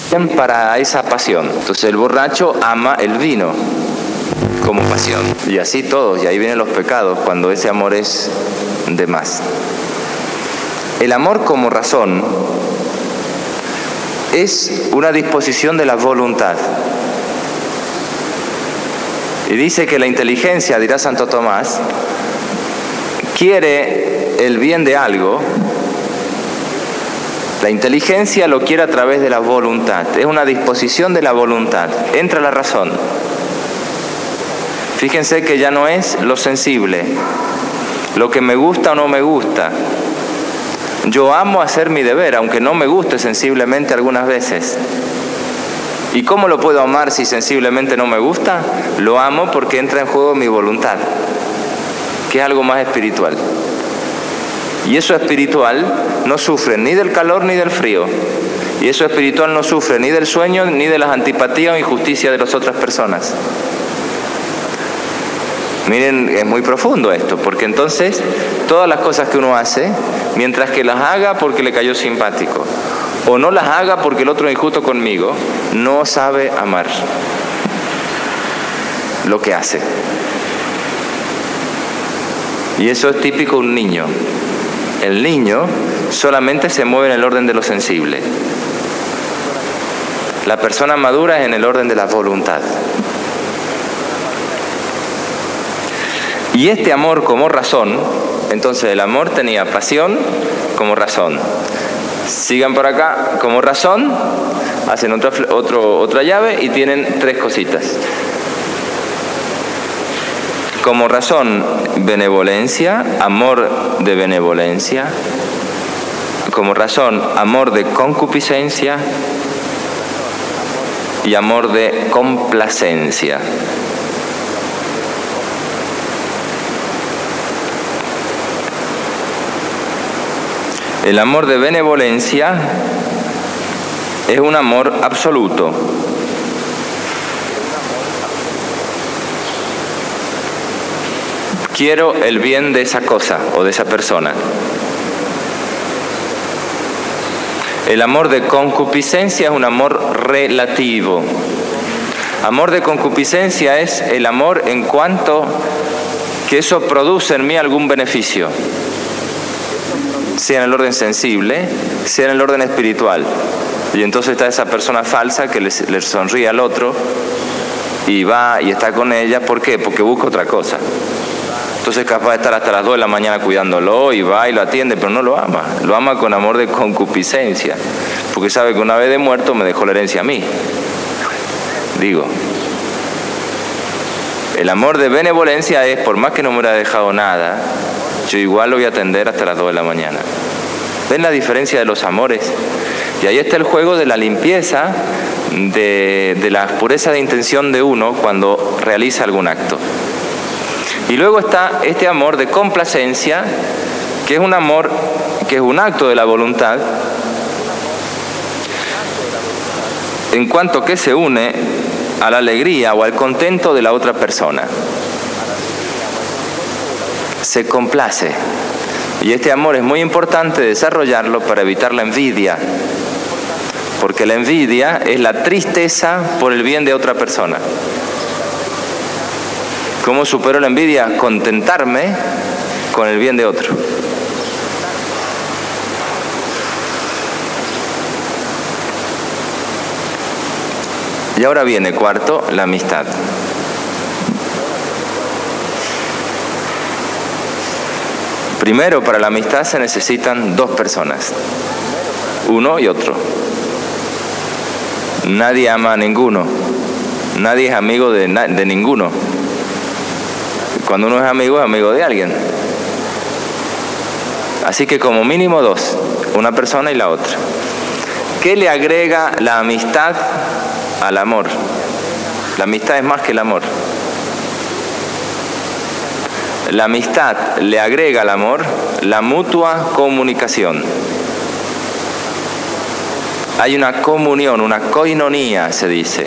para esa pasión. Entonces el borracho ama el vino como pasión. Y así todos, y ahí vienen los pecados cuando ese amor es de más. El amor como razón es una disposición de la voluntad. Y dice que la inteligencia, dirá Santo Tomás, quiere el bien de algo. La inteligencia lo quiere a través de la voluntad. Es una disposición de la voluntad. Entra la razón. Fíjense que ya no es lo sensible, lo que me gusta o no me gusta. Yo amo hacer mi deber, aunque no me guste sensiblemente algunas veces. ¿Y cómo lo puedo amar si sensiblemente no me gusta? Lo amo porque entra en juego mi voluntad, que es algo más espiritual. Y eso espiritual no sufre ni del calor ni del frío. Y eso espiritual no sufre ni del sueño ni de las antipatías o injusticias de las otras personas. Miren, es muy profundo esto, porque entonces todas las cosas que uno hace, mientras que las haga porque le cayó simpático, o no las haga porque el otro es injusto conmigo, no sabe amar lo que hace. Y eso es típico de un niño. El niño solamente se mueve en el orden de lo sensible. La persona madura es en el orden de la voluntad. Y este amor como razón, entonces el amor tenía pasión como razón. Sigan por acá, como razón, hacen otra llave y tienen tres cositas. Como razón, benevolencia, amor de benevolencia. Como razón, amor de concupiscencia y amor de complacencia. El amor de benevolencia es un amor absoluto. Quiero el bien de esa cosa o de esa persona. El amor de concupiscencia es un amor relativo. Amor de concupiscencia es el amor en cuanto que eso produce en mí algún beneficio, sea en el orden sensible, sea en el orden espiritual. Y entonces está esa persona falsa que le sonríe al otro y va y está con ella. ¿Por qué? Porque busca otra cosa. Entonces es capaz de estar hasta las 2 de la mañana cuidándolo y va y lo atiende, pero no lo ama. Lo ama con amor de concupiscencia, porque sabe que una vez de muerto me dejó la herencia a mí. Digo, el amor de benevolencia es, por más que no me hubiera dejado nada, yo igual lo voy a atender hasta las 2 de la mañana. ¿Ven la diferencia de los amores? Y ahí está el juego de la limpieza, de la pureza de intención de uno cuando realiza algún acto. Y luego está este amor de complacencia, que es un amor, que es un acto de la voluntad, en cuanto que se une a la alegría o al contento de la otra persona. Se complace. Y este amor es muy importante desarrollarlo para evitar la envidia, porque la envidia es la tristeza por el bien de otra persona. ¿Cómo supero la envidia? Contentarme con el bien de otro. Y ahora viene cuarto, la amistad. Primero, para la amistad se necesitan dos personas, uno y otro. Nadie ama a ninguno, nadie es amigo de ninguno. Cuando uno es amigo de alguien. Así que como mínimo dos, una persona y la otra. ¿Qué le agrega la amistad al amor? La amistad es más que el amor. La amistad le agrega al amor la mutua comunicación. Hay una comunión, una koinonía, se dice.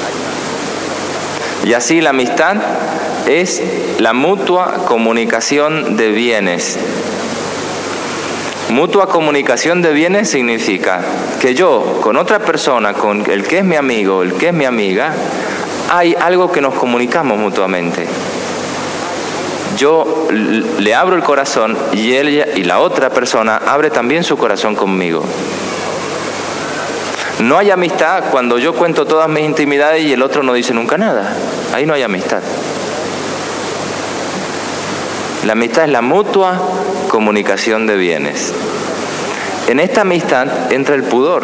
Y así la amistad es la mutua comunicación de bienes. Mutua comunicación de bienes significa que yo, con otra persona, con el que es mi amigo, el que es mi amiga, hay algo que nos comunicamos mutuamente. Yo le abro el corazón y ella y la otra persona abre también su corazón conmigo. No hay amistad cuando yo cuento todas mis intimidades y el otro no dice nunca nada. Ahí no hay amistad. La amistad es la mutua comunicación de bienes. En esta amistad entra el pudor.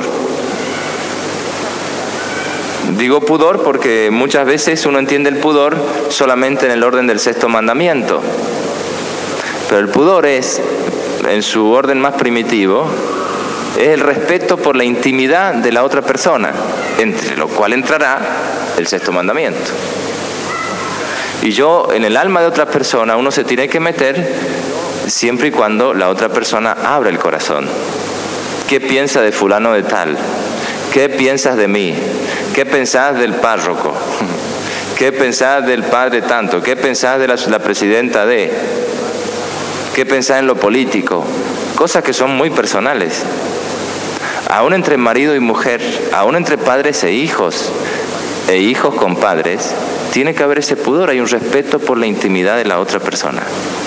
Digo pudor porque muchas veces uno entiende el pudor solamente en el orden del sexto mandamiento. Pero el pudor es, en su orden más primitivo, es el respeto por la intimidad de la otra persona, entre lo cual entrará el sexto mandamiento. Y yo, en el alma de otra persona, uno se tiene que meter siempre y cuando la otra persona abra el corazón. ¿Qué piensa de fulano de tal? ¿Qué piensas de mí? ¿Qué pensás del párroco? ¿Qué pensás del padre tanto? ¿Qué pensás de la presidenta de? ¿Qué pensás en lo político? Cosas que son muy personales. Aún entre marido y mujer, aún entre padres e hijos con padres, tiene que haber ese pudor, hay un respeto por la intimidad de la otra persona.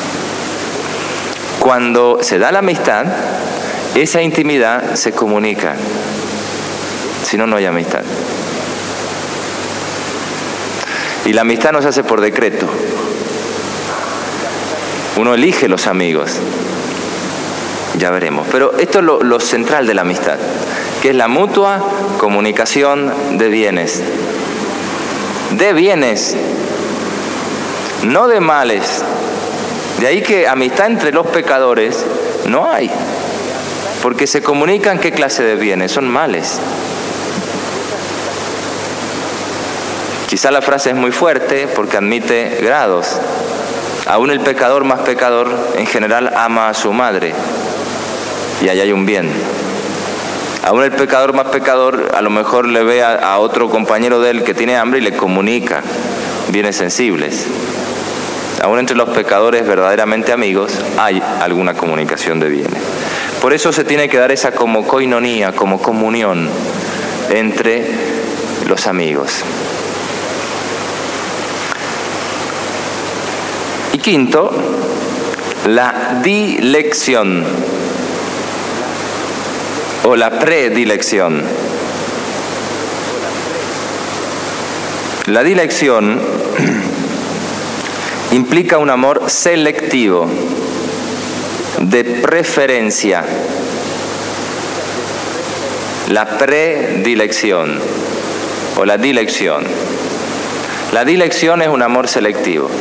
Cuando se da la amistad, esa intimidad se comunica. Si no, no hay amistad. Y la amistad no se hace por decreto. Uno elige los amigos. Ya veremos. Pero esto es lo central de la amistad, que es la mutua comunicación de bienes. De bienes, no de males. De ahí que amistad entre los pecadores no hay. Porque se comunican qué clase de bienes, son males. Quizá la frase es muy fuerte porque admite grados. Aún el pecador más pecador en general ama a su madre. Y ahí hay un bien. Aún el pecador más pecador a lo mejor le ve a otro compañero de él que tiene hambre y le comunica bienes sensibles. Aún entre los pecadores verdaderamente amigos hay alguna comunicación de bienes. Por eso se tiene que dar esa como koinonía, como comunión entre los amigos. Y quinto, la dilección o la predilección. La dilección implica un amor selectivo, de preferencia. La predilección o la dilección. La dilección es un amor selectivo.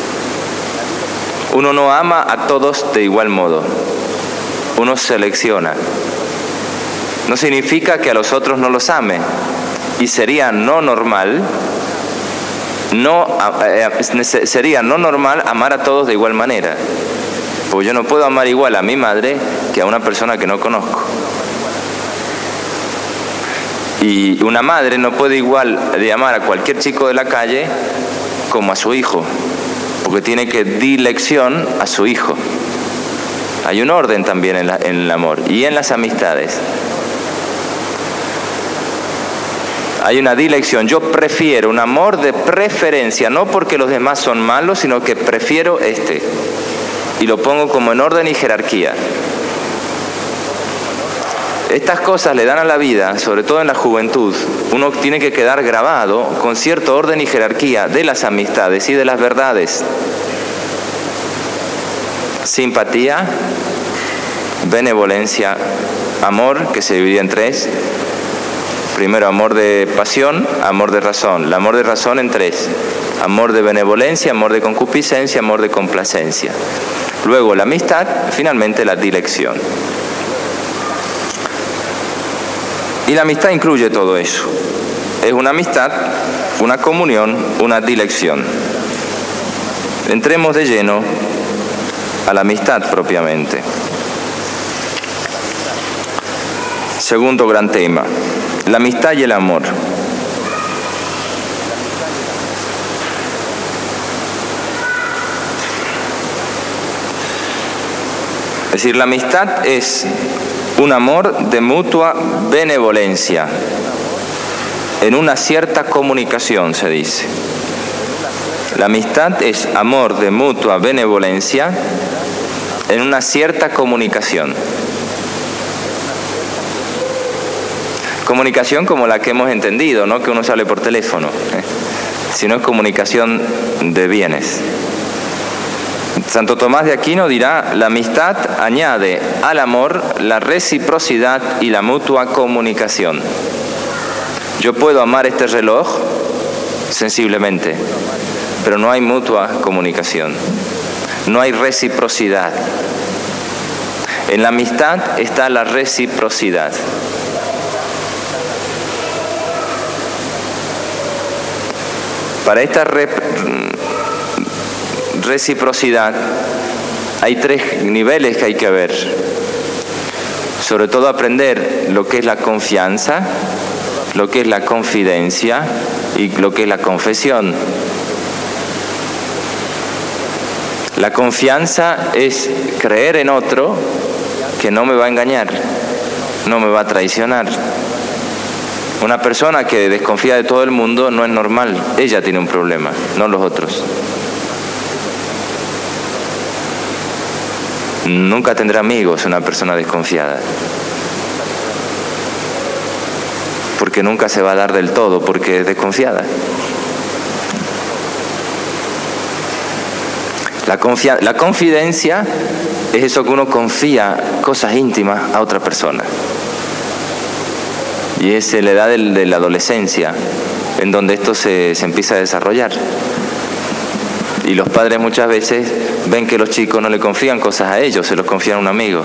Uno no ama a todos de igual modo. Uno selecciona. No significa que a los otros no los ame. Y sería no normal amar a todos de igual manera. Porque yo no puedo amar igual a mi madre que a una persona que no conozco. Y una madre no puede igual de amar a cualquier chico de la calle como a su hijo. Porque tiene que dilección a su hijo. Hay un orden también en el amor y en las amistades. Hay una dilección. Yo prefiero un amor de preferencia, no porque los demás son malos, sino que prefiero este. Y lo pongo como en orden y jerarquía. Estas cosas le dan a la vida, sobre todo en la juventud, uno tiene que quedar grabado con cierto orden y jerarquía de las amistades y de las verdades. Simpatía, benevolencia, amor, que se divide en tres. Primero, amor de pasión, amor de razón. El amor de razón en tres. Amor de benevolencia, amor de concupiscencia, amor de complacencia. Luego la amistad, finalmente la dilección. Y la amistad incluye todo eso. Es una amistad, una comunión, una dilección. Entremos de lleno a la amistad propiamente. Segundo gran tema, la amistad y el amor. Es decir, la amistad es un amor de mutua benevolencia, en una cierta comunicación, se dice. La amistad es amor de mutua benevolencia en una cierta comunicación. Comunicación como la que hemos entendido, no que uno sale por teléfono, sino es comunicación de bienes. Santo Tomás de Aquino dirá: la amistad añade al amor la reciprocidad y la mutua comunicación. Yo puedo amar este reloj sensiblemente, pero no hay mutua comunicación, no hay reciprocidad. En la amistad está la reciprocidad. Para esta reciprocidad hay 3 niveles que hay que ver. Sobre todo aprender lo que es la confianza, lo que es la confidencia y lo que es la confesión. La confianza es creer en otro que no me va a engañar, no me va a traicionar. Una persona que desconfía de todo el mundo no es normal, ella tiene un problema, no los otros. Nunca tendrá amigos una persona desconfiada, porque nunca se va a dar del todo, porque es desconfiada. La confidencia es eso que uno confía cosas íntimas a otra persona. Y es la edad de la adolescencia, en donde esto se empieza a desarrollar. Y los padres muchas veces ven que los chicos no le confían cosas a ellos, se los confían a un amigo.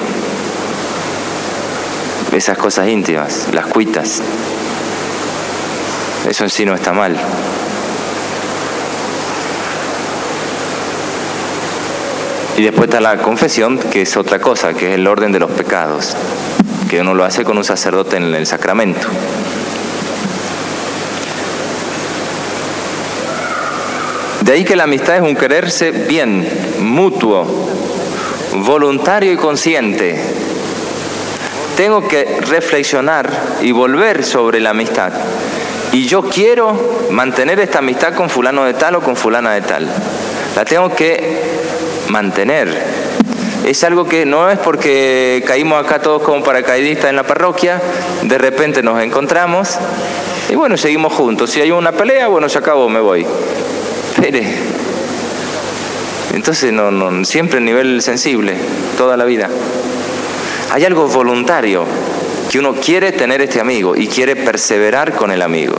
Esas cosas íntimas, las cuitas. Eso en sí no está mal. Y después está la confesión, que es otra cosa, que es el orden de los pecados, que uno lo hace con un sacerdote en el sacramento. De ahí que la amistad es un quererse bien, mutuo, voluntario y consciente. Tengo que reflexionar y volver sobre la amistad. Y yo quiero mantener esta amistad con fulano de tal o con fulana de tal. La tengo que mantener. Es algo que no es porque caímos acá todos como paracaidistas en la parroquia, de repente nos encontramos y bueno, seguimos juntos. Si hay una pelea, bueno, se acabó, me voy. Espere. Entonces, no, siempre en nivel sensible, toda la vida. Hay algo voluntario, que uno quiere tener este amigo y quiere perseverar con el amigo.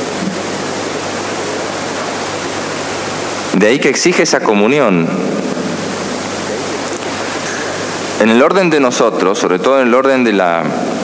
De ahí que exige esa comunión. En el orden de nosotros, sobre todo en el orden de la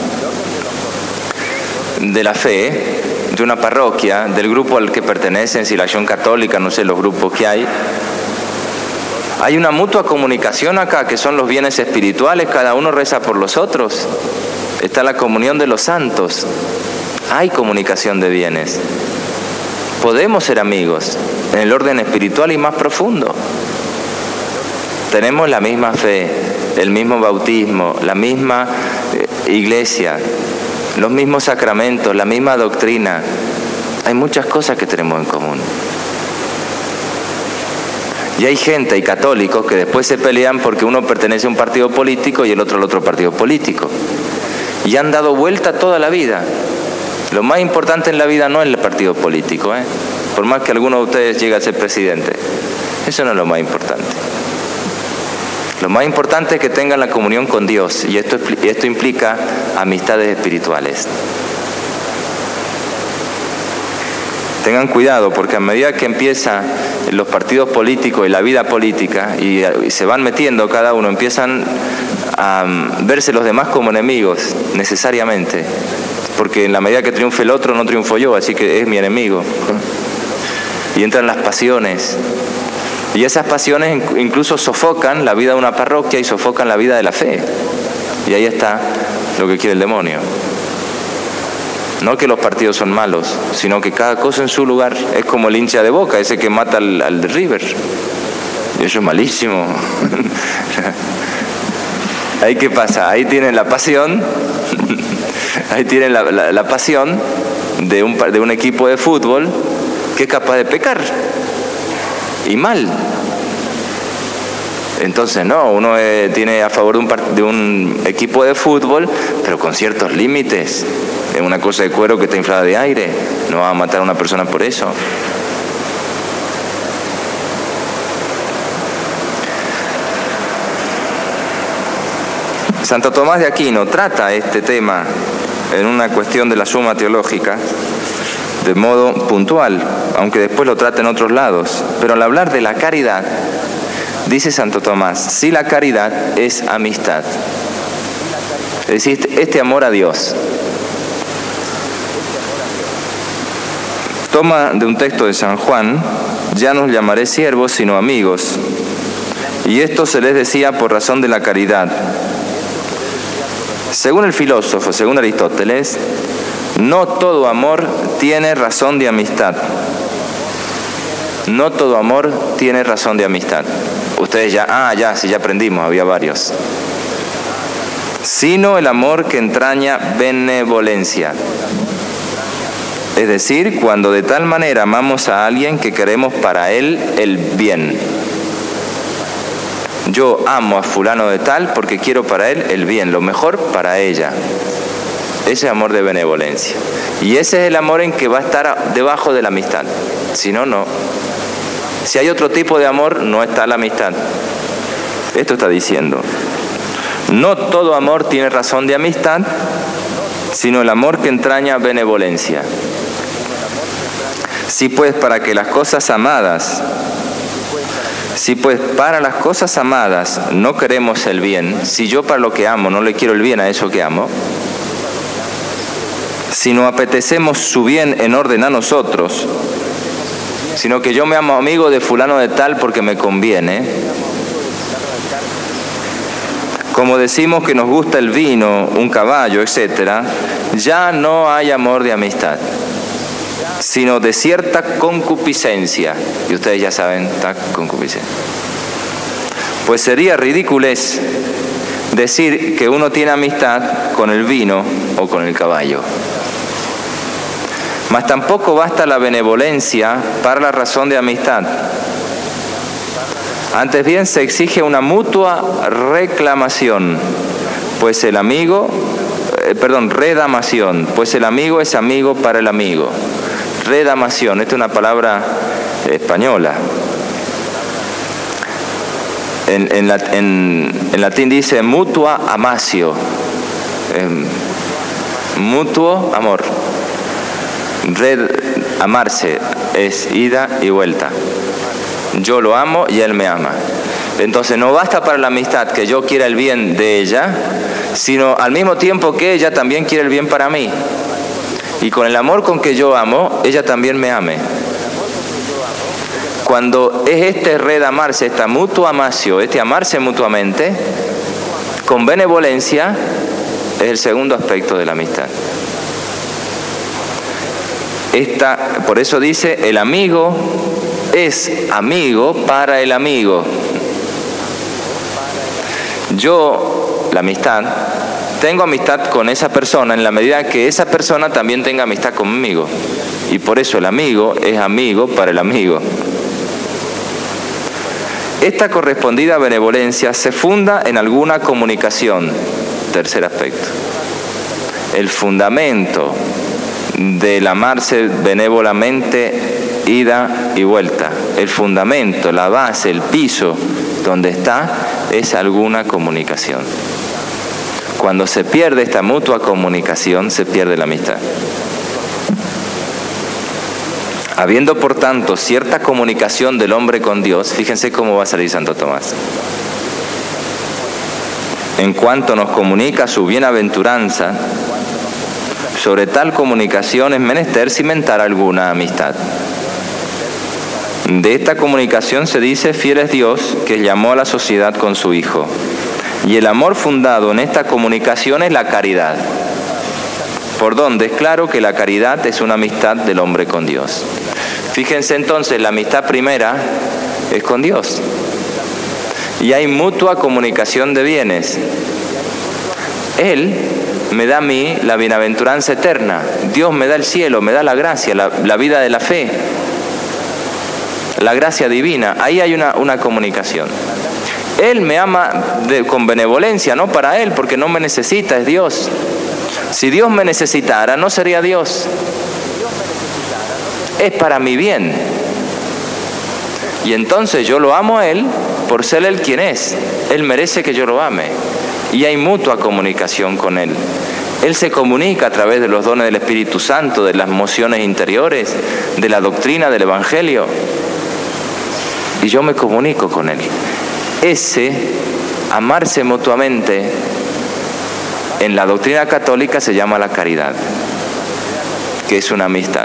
fe, de una parroquia, del grupo al que pertenecen, si la Acción Católica, no sé los grupos que hay una mutua comunicación acá, que son los bienes espirituales, cada uno reza por los otros. Está la comunión de los santos, hay comunicación de bienes. Podemos ser amigos en el orden espiritual y más profundo. Tenemos la misma fe, el mismo bautismo, la misma iglesia, los mismos sacramentos, la misma doctrina. Hay muchas cosas que tenemos en común. Y hay gente, hay católicos, que después se pelean porque uno pertenece a un partido político y el otro al otro partido político. Y han dado vuelta toda la vida. Lo más importante en la vida no es el partido político, por más que alguno de ustedes llegue a ser presidente. Eso no es lo más importante. Lo más importante es que tengan la comunión con Dios, y esto implica amistades espirituales. Tengan cuidado, porque a medida que empiezan los partidos políticos y la vida política, y se van metiendo cada uno, empiezan a verse los demás como enemigos, necesariamente. Porque en la medida que triunfe el otro, no triunfo yo, así que es mi enemigo. Y entran las pasiones. Y esas pasiones incluso sofocan la vida de una parroquia y sofocan la vida de la fe. Y ahí está lo que quiere el demonio. No que los partidos son malos, sino que cada cosa en su lugar. Es como el hincha de Boca, ese que mata al de River. Y eso es malísimo. Ahí qué pasa, ahí tienen la pasión, ahí tienen la pasión de un equipo de fútbol que es capaz de pecar, y mal. Entonces no, uno tiene a favor de un equipo de fútbol, pero con ciertos límites. Es una cosa de cuero que está inflada de aire, no va a matar a una persona por eso. Santo Tomás de Aquino trata este tema en una cuestión de la Suma Teológica de modo puntual, aunque después lo trata en otros lados. Pero al hablar de la caridad, dice Santo Tomás, si la caridad es amistad, es decir, este amor a Dios. Toma de un texto de San Juan, ya no os llamaré siervos, sino amigos. Y esto se les decía por razón de la caridad. Según el filósofo, según Aristóteles, no todo amor tiene razón de amistad. No todo amor tiene razón de amistad. Ustedes ya aprendimos, había varios. Sino el amor que entraña benevolencia. Es decir, cuando de tal manera amamos a alguien que queremos para él el bien. Yo amo a fulano de tal porque quiero para él el bien, lo mejor para ella. Ese es amor de benevolencia. Y ese es el amor en que va a estar debajo de la amistad. Si no, no. Si hay otro tipo de amor, no está la amistad. Esto está diciendo. No todo amor tiene razón de amistad, sino el amor que entraña benevolencia. Si pues para las cosas amadas no queremos el bien, si yo para lo que amo no le quiero el bien a eso que amo, si no apetecemos su bien en orden a nosotros, sino que yo me amo amigo de fulano de tal porque me conviene, como decimos que nos gusta el vino, un caballo, etc., ya no hay amor de amistad, sino de cierta concupiscencia. Y ustedes ya saben, está concupiscencia. Pues sería ridiculez decir que uno tiene amistad con el vino o con el caballo. Mas tampoco basta la benevolencia para la razón de amistad. Antes bien se exige una mutua reclamación, pues el amigo, redamación, pues el amigo es amigo para el amigo. Redamación, esta es una palabra española. En latín dice mutua amatio, mutuo amor. Amarse es ida y vuelta. Yo lo amo y él me ama. Entonces no basta para la amistad que yo quiera el bien de ella, sino al mismo tiempo que ella también quiere el bien para mí. Y con el amor con que yo amo, ella también me ame. Cuando es este redamarse, esta mutua amatio, este amarse mutuamente, con benevolencia, es el segundo aspecto de la amistad. Por eso dice, el amigo es amigo para el amigo. Yo, la amistad, tengo amistad con esa persona en la medida que esa persona también tenga amistad conmigo. Y por eso el amigo es amigo para el amigo. Esta correspondida benevolencia se funda en alguna comunicación. Tercer aspecto. El fundamento del amarse benévolamente, ida y vuelta. El fundamento, la base, el piso donde está es alguna comunicación. Cuando se pierde esta mutua comunicación, se pierde la amistad. Habiendo, por tanto, cierta comunicación del hombre con Dios, fíjense cómo va a salir Santo Tomás. En cuanto nos comunica su bienaventuranza, sobre tal comunicación es menester cimentar alguna amistad. De esta comunicación se dice: fiel es Dios, que llamó a la sociedad con su Hijo. Y el amor fundado en esta comunicación es la caridad. Por donde es claro que la caridad es una amistad del hombre con Dios. Fíjense entonces, la amistad primera es con Dios. Y hay mutua comunicación de bienes. Él me da a mí la bienaventuranza eterna. Dios me da el cielo, me da la gracia, la vida de la fe, la gracia divina. Ahí hay una comunicación. Él me ama con benevolencia, no para Él, porque no me necesita, es Dios. Si Dios me necesitara, no sería Dios. Es para mi bien. Y entonces yo lo amo a Él por ser Él quien es. Él merece que yo lo ame. Y hay mutua comunicación con Él. Él se comunica a través de los dones del Espíritu Santo, de las mociones interiores, de la doctrina del Evangelio. Y yo me comunico con Él. Ese amarse mutuamente en la doctrina católica se llama la caridad, que es una amistad.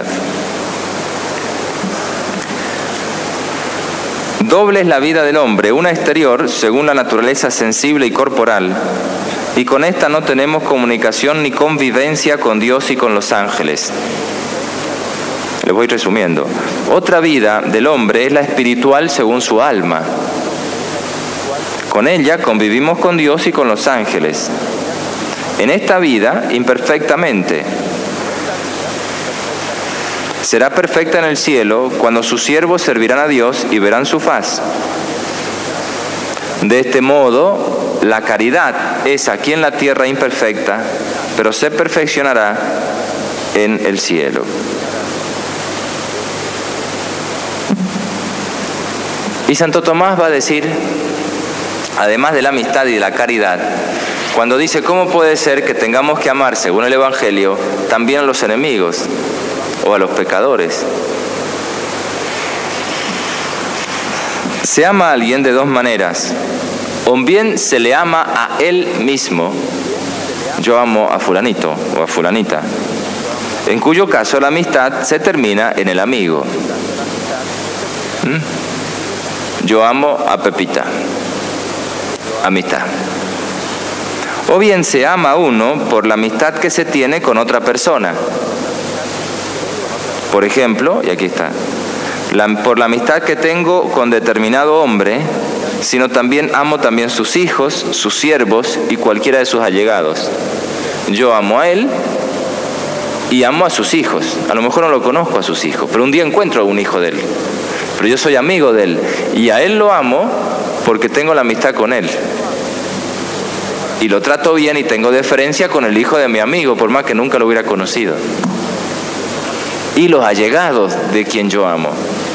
Doble es la vida del hombre, una exterior, según la naturaleza sensible y corporal, y con esta no tenemos comunicación ni convivencia con Dios y con los ángeles. Les voy resumiendo. Otra vida del hombre es la espiritual según su alma. Con ella convivimos con Dios y con los ángeles. En esta vida, imperfectamente. Será perfecta en el cielo cuando sus siervos servirán a Dios y verán su faz. De este modo, la caridad es aquí en la tierra imperfecta, pero se perfeccionará en el cielo. Y Santo Tomás va a decir, además de la amistad y de la caridad, cuando dice, ¿cómo puede ser que tengamos que amar, según el Evangelio, también a los enemigos o a los pecadores? Se ama a alguien de dos maneras. O bien se le ama a él mismo. Yo amo a fulanito o a fulanita. En cuyo caso la amistad se termina en el amigo. Yo amo a Pepita. Amistad. O bien se ama a uno por la amistad que se tiene con otra persona. Por ejemplo, y aquí está, por la amistad que tengo con determinado hombre, sino también amo también sus hijos, sus siervos y cualquiera de sus allegados. Yo amo a él y amo a sus hijos. A lo mejor no lo conozco a sus hijos, pero un día encuentro a un hijo de él. Pero yo soy amigo de él y a él lo amo porque tengo la amistad con él. Y lo trato bien y tengo deferencia con el hijo de mi amigo, por más que nunca lo hubiera conocido. Y los allegados de quien yo amo.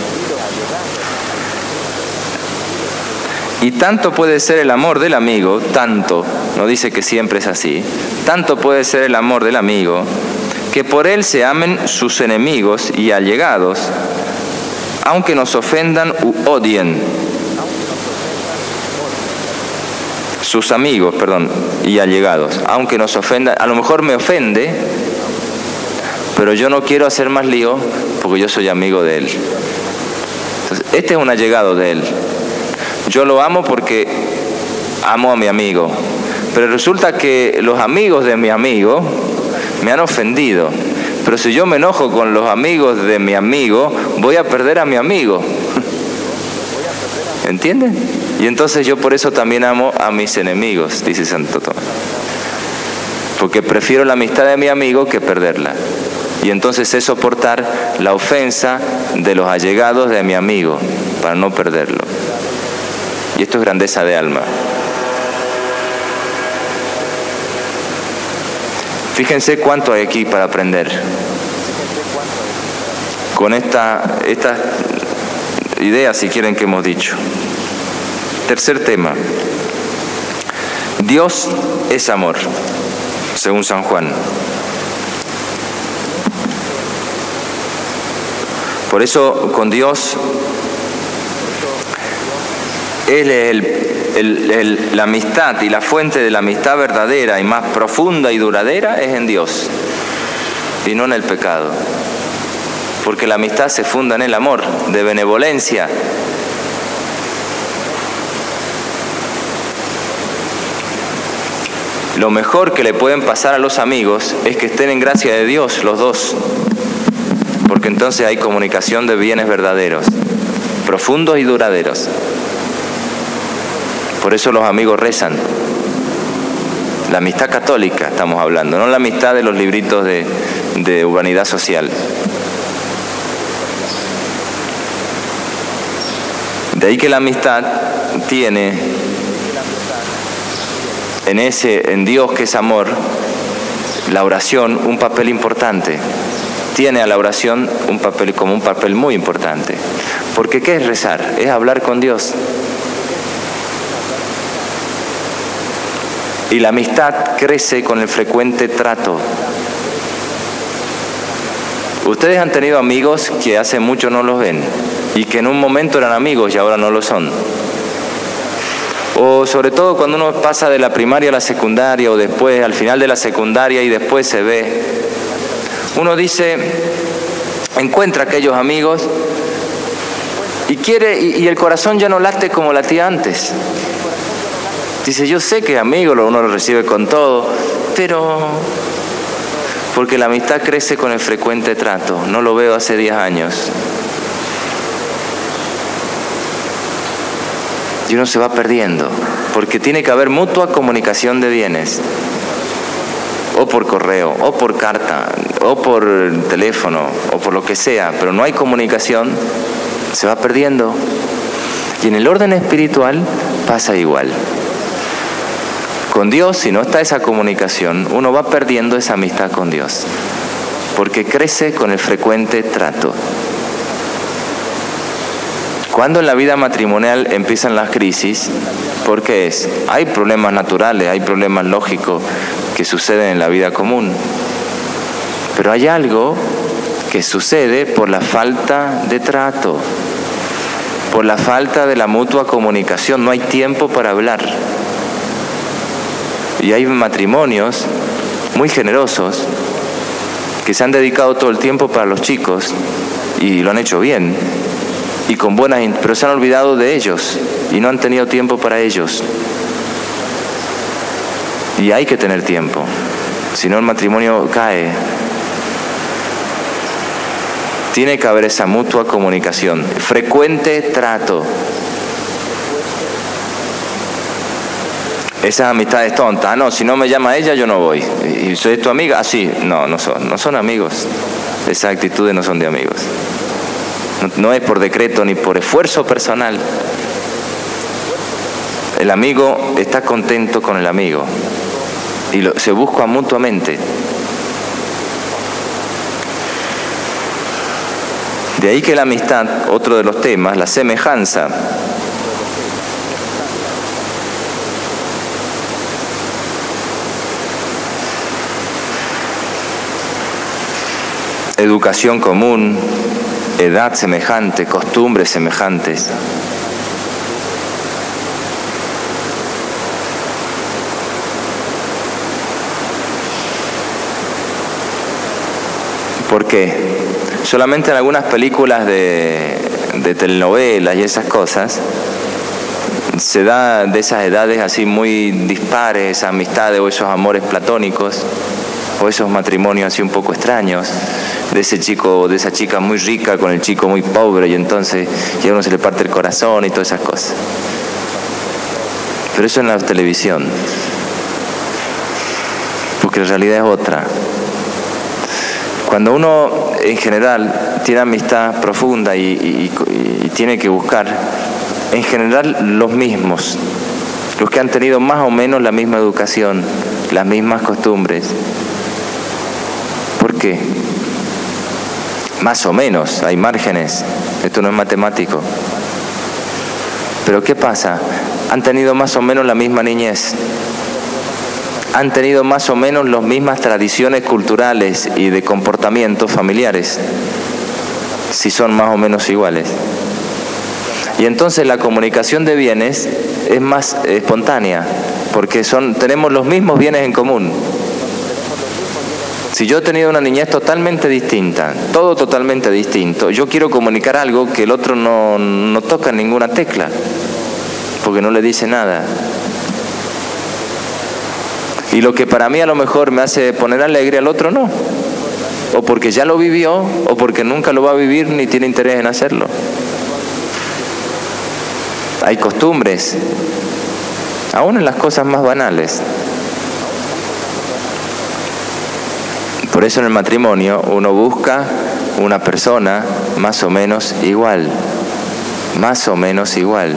Y tanto puede ser el amor del amigo, tanto, no dice que siempre es así, tanto puede ser el amor del amigo, que por él se amen sus enemigos y allegados, aunque nos ofendan u odien. Sus amigos, y allegados, aunque nos ofendan, a lo mejor me ofende, pero yo no quiero hacer más lío porque yo soy amigo de él. Entonces, este es un allegado de él. Yo lo amo porque amo a mi amigo, pero resulta que los amigos de mi amigo me han ofendido. Pero si yo me enojo con los amigos de mi amigo, voy a perder a mi amigo. ¿Entienden? Y entonces yo por eso también amo a mis enemigos, dice Santo Tomás. Porque prefiero la amistad de mi amigo que perderla. Y entonces sé soportar la ofensa de los allegados de mi amigo para no perderlo. Y esto es grandeza de alma. Fíjense cuánto hay aquí para aprender. Con estas ideas, si quieren, que hemos dicho. Tercer tema. Dios es amor, según San Juan. Por eso, con Dios, Él es la amistad, y la fuente de la amistad verdadera y más profunda y duradera es en Dios y no en el pecado. Porque la amistad se funda en el amor, de benevolencia. Lo mejor que le pueden pasar a los amigos es que estén en gracia de Dios los dos. Porque entonces hay comunicación de bienes verdaderos, profundos y duraderos. Por eso los amigos rezan. La amistad católica estamos hablando, no la amistad de los libritos de humanidad social. De ahí que la amistad tiene en Dios, que es amor, la oración un papel importante. Tiene a la oración como un papel muy importante. Porque ¿qué es rezar? Es hablar con Dios. Y la amistad crece con el frecuente trato. Ustedes han tenido amigos que hace mucho no los ven y que en un momento eran amigos y ahora no lo son. O sobre todo cuando uno pasa de la primaria a la secundaria o después al final de la secundaria y después se ve, uno dice, encuentra aquellos amigos y el corazón ya no late como latía antes. Dice, yo sé que amigo, uno lo recibe con todo, pero porque la amistad crece con el frecuente trato. No lo veo hace 10 años. Y uno se va perdiendo, porque tiene que haber mutua comunicación de bienes. O por correo, o por carta, o por teléfono, o por lo que sea, pero no hay comunicación, se va perdiendo. Y en el orden espiritual pasa igual. Con Dios, si no está esa comunicación, uno va perdiendo esa amistad con Dios, porque crece con el frecuente trato. Cuando en la vida matrimonial empiezan las crisis, ¿por qué es? Hay problemas naturales, hay problemas lógicos que suceden en la vida común, pero hay algo que sucede por la falta de trato, por la falta de la mutua comunicación. No hay tiempo para hablar. Y hay matrimonios muy generosos que se han dedicado todo el tiempo para los chicos y lo han hecho bien y con pero se han olvidado de ellos y no han tenido tiempo para ellos. Y hay que tener tiempo, si no el matrimonio cae. Tiene que haber esa mutua comunicación, frecuente trato. Esas amistades tontas, no, si no me llama ella yo no voy. ¿Y soy tu amiga? Ah, sí, no son amigos. Esas actitudes no son de amigos. No es por decreto ni por esfuerzo personal. El amigo está contento con el amigo y se busca mutuamente. De ahí que la amistad, otro de los temas, la semejanza. Educación común, edad semejante, costumbres semejantes. ¿Por qué? Solamente en algunas películas de telenovelas y esas cosas se da de esas edades así muy dispares, esas amistades o esos amores platónicos o esos matrimonios así un poco extraños, de ese chico o de esa chica muy rica con el chico muy pobre y entonces ya a uno se le parte el corazón y todas esas cosas. Pero eso en la televisión, porque la realidad es otra. Cuando uno en general tiene amistad profunda y tiene que buscar, en general los mismos, los que han tenido más o menos la misma educación, las mismas costumbres. ¿Por qué? Más o menos, hay márgenes, esto no es matemático. Pero ¿qué pasa? Han tenido más o menos la misma niñez. Han tenido más o menos las mismas tradiciones culturales y de comportamiento familiares, si son más o menos iguales. Y entonces la comunicación de bienes es más espontánea, porque tenemos los mismos bienes en común. Si yo he tenido una niñez totalmente distinta, todo totalmente distinto, yo quiero comunicar algo que el otro no toca ninguna tecla, porque no le dice nada. Y lo que para mí a lo mejor me hace poner alegre, al otro no. O porque ya lo vivió, o porque nunca lo va a vivir ni tiene interés en hacerlo. Hay costumbres, aún en las cosas más banales, Por eso en el matrimonio uno busca una persona más o menos igual. Más o menos igual.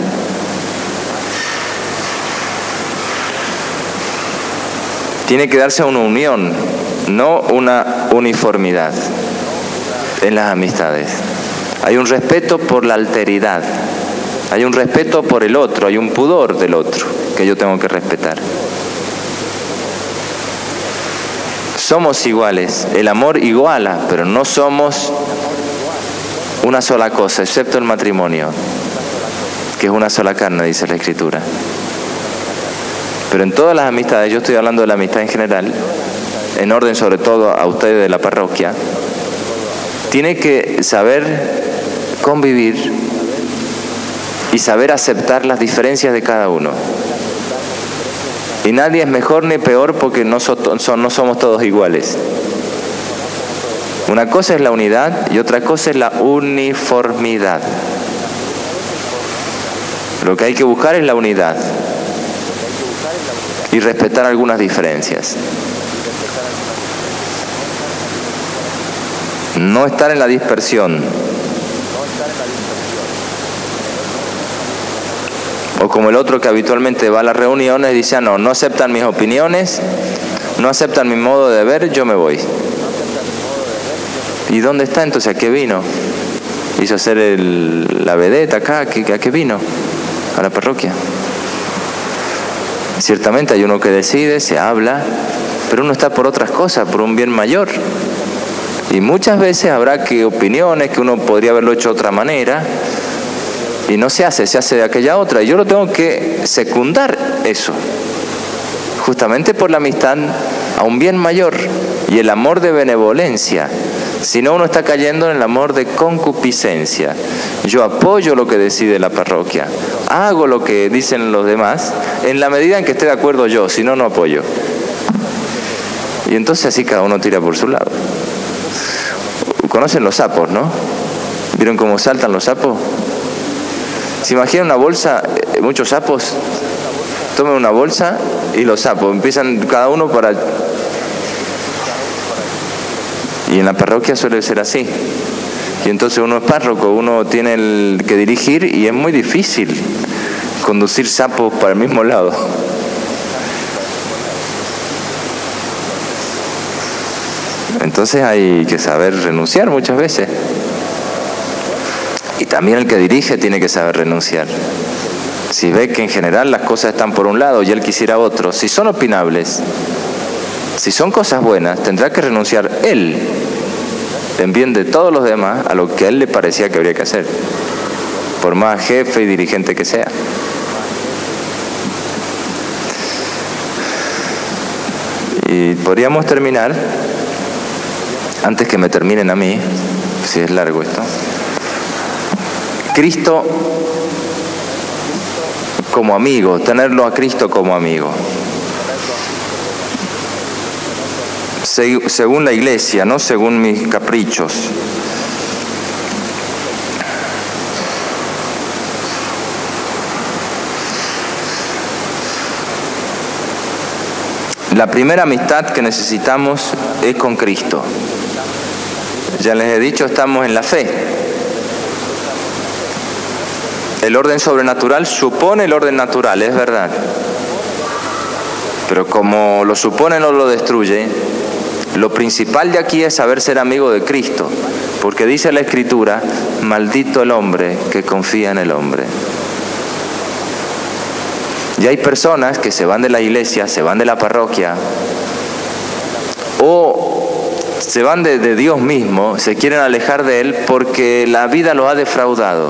Tiene que darse una unión, no una uniformidad en las amistades. Hay un respeto por la alteridad, hay un respeto por el otro, hay un pudor del otro que yo tengo que respetar. Somos iguales, el amor iguala, pero no somos una sola cosa, excepto el matrimonio, que es una sola carne, dice la Escritura. Pero en todas las amistades, yo estoy hablando de la amistad en general, en orden sobre todo a ustedes de la parroquia, tiene que saber convivir y saber aceptar las diferencias de cada uno. Y nadie es mejor ni peor porque no somos todos iguales. Una cosa es la unidad y otra cosa es la uniformidad. Lo que hay que buscar es la unidad y respetar algunas diferencias. No estar en la dispersión. O como el otro que habitualmente va a las reuniones y dice, no aceptan mis opiniones, no aceptan mi modo de ver, yo me voy. ¿Y dónde está entonces? ¿A qué vino? ¿Hizo hacer la vedette acá? ¿A qué vino? A la parroquia. Ciertamente hay uno que decide, se habla, pero uno está por otras cosas, por un bien mayor. Y muchas veces habrá opiniones que uno podría haberlo hecho de otra manera y no se hace de aquella otra. Y yo lo tengo que secundar eso, justamente por la amistad a un bien mayor y el amor de benevolencia. Si no, uno está cayendo en el amor de concupiscencia. Yo apoyo lo que decide la parroquia, hago lo que dicen los demás, en la medida en que esté de acuerdo yo, si no, no apoyo. Y entonces así cada uno tira por su lado. Conocen los sapos, ¿no? ¿Vieron cómo saltan los sapos? ¿Se imaginan una bolsa, muchos sapos? Tomen una bolsa y los sapos empiezan cada uno para... Y en la parroquia suele ser así. Y entonces uno es párroco, uno tiene que dirigir y es muy difícil conducir sapos para el mismo lado. Entonces hay que saber renunciar muchas veces. Y también el que dirige tiene que saber renunciar. Si ve que en general las cosas están por un lado y él quisiera otro, si son opinables, si son cosas buenas, tendrá que renunciar él, en bien de todos los demás, a lo que a él le parecía que habría que hacer, por más jefe y dirigente que sea. Y podríamos terminar, antes que me terminen a mí, si es largo esto. Cristo como amigo, tenerlo a Cristo como amigo. Según la Iglesia, no según mis caprichos. La primera amistad que necesitamos es con Cristo. Ya les he dicho, estamos en la fe. El orden sobrenatural supone el orden natural, es verdad. Pero como lo supone no lo destruye, lo principal de aquí es saber ser amigo de Cristo, porque dice la Escritura, maldito el hombre que confía en el hombre. Y hay personas que se van de la iglesia, se van de la parroquia, o se van de Dios mismo, se quieren alejar de Él porque la vida los ha defraudado.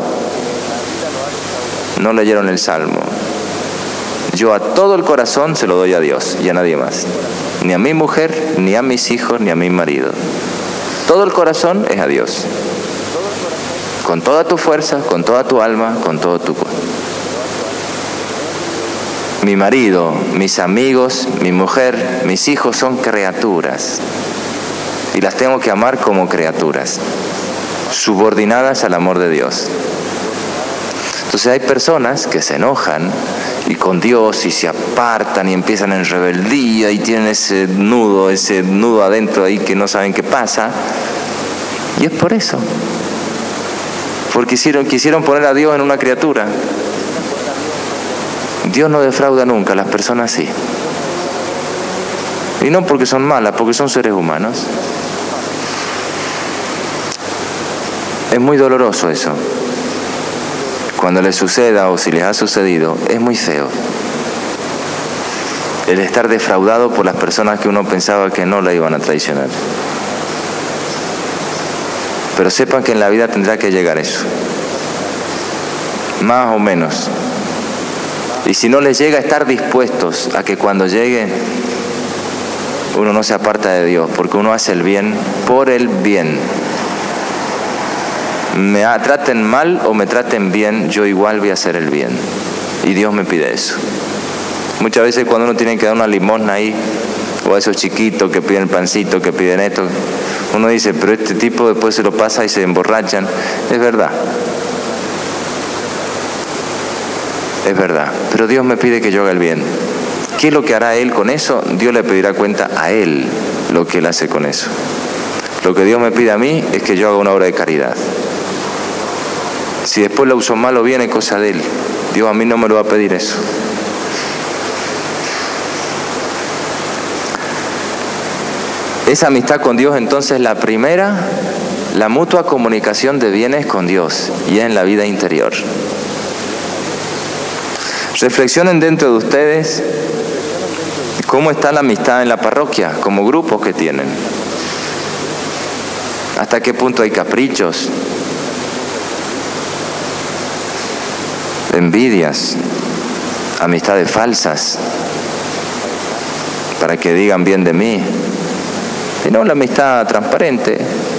No leyeron el Salmo. Yo a todo el corazón se lo doy a Dios y a nadie más. Ni a mi mujer, ni a mis hijos, ni a mi marido. Todo el corazón es a Dios. Con toda tu fuerza, con toda tu alma, con todo tu cuerpo. Mi marido, mis amigos, mi mujer, mis hijos son criaturas. Y las tengo que amar como criaturas, subordinadas al amor de Dios. Entonces hay personas que se enojan y con Dios y se apartan y empiezan en rebeldía y tienen ese nudo adentro ahí que no saben qué pasa. Y es por eso. Porque quisieron poner a Dios en una criatura. Dios no defrauda nunca, las personas sí. Y no porque son malas, porque son seres humanos. Es muy doloroso eso. Cuando les suceda o si les ha sucedido, es muy feo. El estar defraudado por las personas que uno pensaba que no la iban a traicionar. Pero sepan que en la vida tendrá que llegar eso. Más o menos. Y si no les llega, estar dispuestos a que cuando llegue, uno no se aparta de Dios, porque uno hace el bien por el bien. Me traten mal o me traten bien, yo igual voy a hacer el bien. Y Dios me pide eso. Muchas veces cuando uno tiene que dar una limosna ahí, o a esos chiquitos que piden pancito, que piden esto, uno dice, pero este tipo después se lo pasa y se emborrachan. Es verdad. Es verdad. Pero Dios me pide que yo haga el bien. ¿Qué es lo que hará Él con eso? Dios le pedirá cuenta a Él lo que Él hace con eso. Lo que Dios me pide a mí es que yo haga una obra de caridad. Si después lo uso mal o bien es cosa de Él. Dios a mí no me lo va a pedir eso. Esa amistad con Dios entonces la primera, la mutua comunicación de bienes con Dios y en la vida interior. Reflexionen dentro de ustedes cómo está la amistad en la parroquia, como grupos que tienen. ¿Hasta qué punto hay caprichos? Envidias, amistades falsas, para que digan bien de mí. Y no la amistad transparente.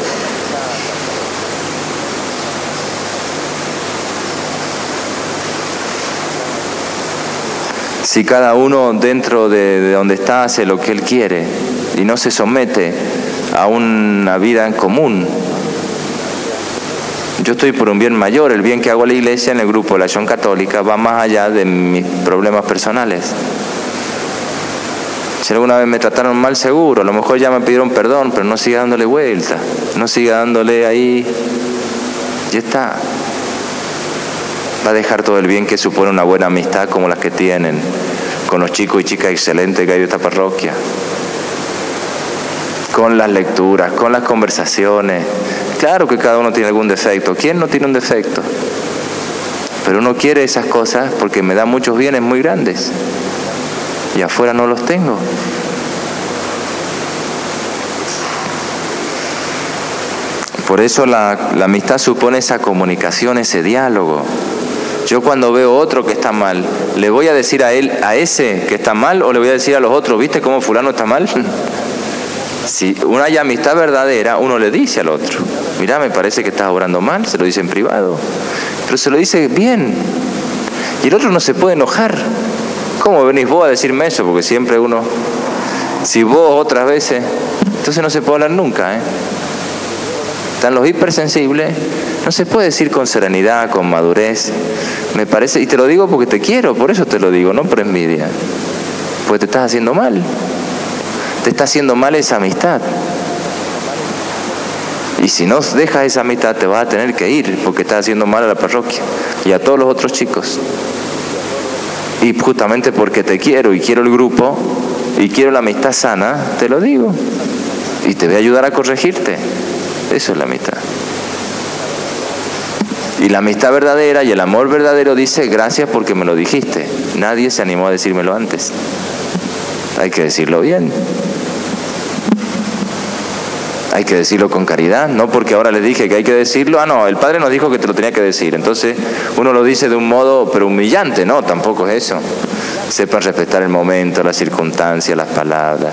Si cada uno dentro de donde está hace lo que él quiere y no se somete a una vida en común. Yo estoy por un bien mayor, el bien que hago a la iglesia en el grupo de la Acción Católica va más allá de mis problemas personales. Si alguna vez me trataron mal, seguro, a lo mejor ya me pidieron perdón, pero no siga dándole vuelta, no siga dándole ahí, ya está. Va a dejar todo el bien que supone una buena amistad como las que tienen con los chicos y chicas excelentes que hay de esta parroquia. Con las lecturas, con las conversaciones. Claro que cada uno tiene algún defecto. ¿Quién no tiene un defecto? Pero uno quiere esas cosas porque me da muchos bienes muy grandes. Y afuera no los tengo. Por eso la amistad supone esa comunicación, ese diálogo. Yo cuando veo otro que está mal, ¿le voy a decir a él, a ese que está mal, o le voy a decir a los otros, ¿viste cómo fulano está mal? Si hay amistad verdadera, uno le dice al otro, mirá, me parece que estás obrando mal, se lo dice en privado, pero se lo dice bien. Y el otro no se puede enojar. ¿Cómo venís vos a decirme eso? Porque siempre uno, si vos otras veces, entonces no se puede hablar nunca, Están los hipersensibles, no se puede decir con serenidad, con madurez. Me parece, y te lo digo porque te quiero, por eso te lo digo, no por envidia. Porque te estás haciendo mal. Te está haciendo mal esa amistad. Y si no dejas esa amistad, te vas a tener que ir, porque estás haciendo mal a la parroquia y a todos los otros chicos. Y justamente porque te quiero y quiero el grupo y quiero la amistad sana, te lo digo. Y te voy a ayudar a corregirte. Eso es la amistad. Y la amistad verdadera y el amor verdadero dice, gracias porque me lo dijiste. Nadie se animó a decírmelo antes. Hay que decirlo bien. Hay que decirlo con caridad, no porque ahora les dije que hay que decirlo. No, el Padre nos dijo que te lo tenía que decir. Entonces uno lo dice de un modo, pero humillante, no, tampoco es eso. Sepan respetar el momento, las circunstancias, las palabras.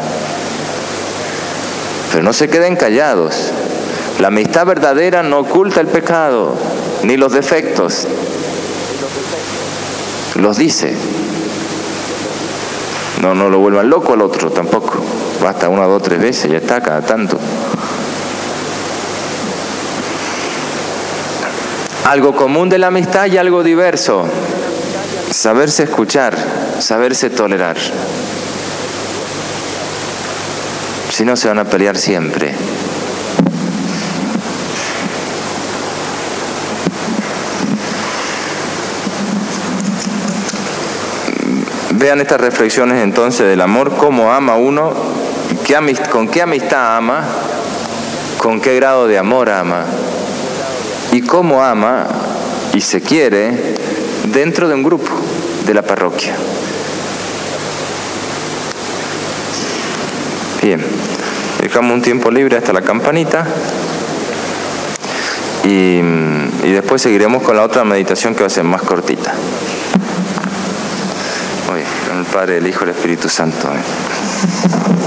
Pero no se queden callados. La amistad verdadera no oculta el pecado, ni los defectos. Los dice. No lo vuelvan loco al otro tampoco. Basta 1, 2, 3 veces, ya está, cada tanto. Algo común de la amistad y algo diverso. Saberse escuchar, saberse tolerar. Si no, se van a pelear siempre. Vean estas reflexiones entonces del amor, cómo ama uno, con qué amistad ama, con qué grado de amor ama, y cómo ama y se quiere dentro de un grupo de la parroquia. Bien, dejamos un tiempo libre hasta la campanita y después seguiremos con la otra meditación que va a ser más cortita. Muy bien, con el Padre, el Hijo y el Espíritu Santo.